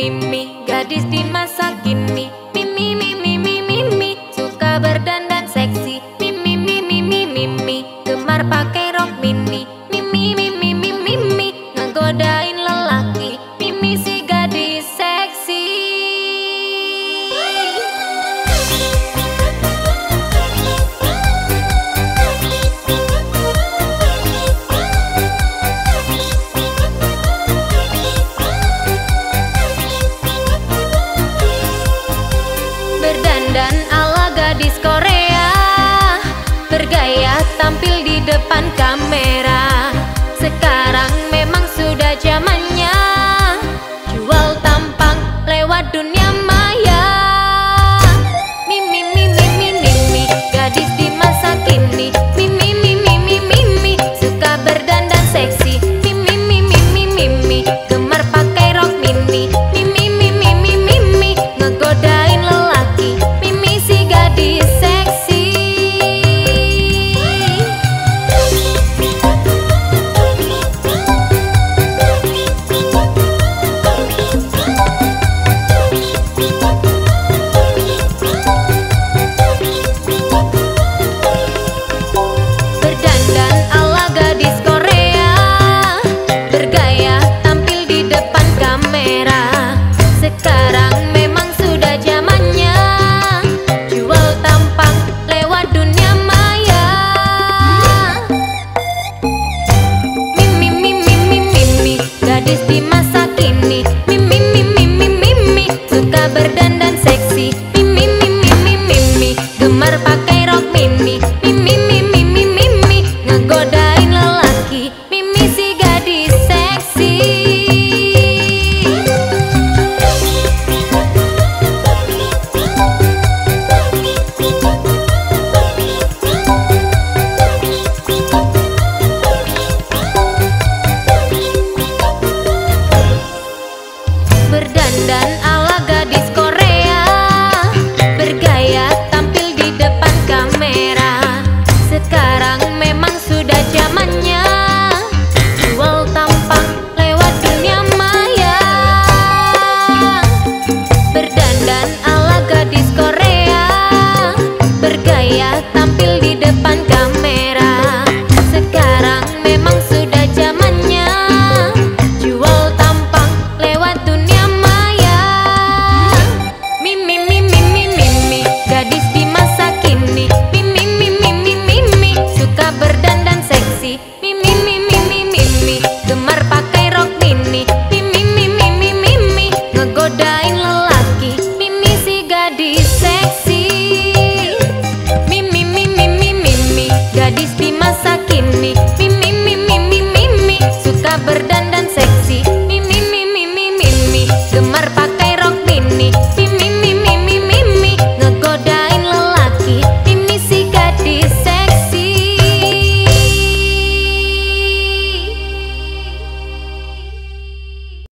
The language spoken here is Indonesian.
Mimi, gadis di masa kini. Mimi, Mimi, Mimi, Mimi, suka berdandan seksi. Mimi, Mimi, Mimi, Mimi, gemar pakai rok mini. Mimi, Mimi, Mimi, Mimi, ngegodain lelaki. Mimi si gadis seksi. Berdandan ala gadis Korea, bergaya tampil di depan kamera. Sekarang memang sudah zaman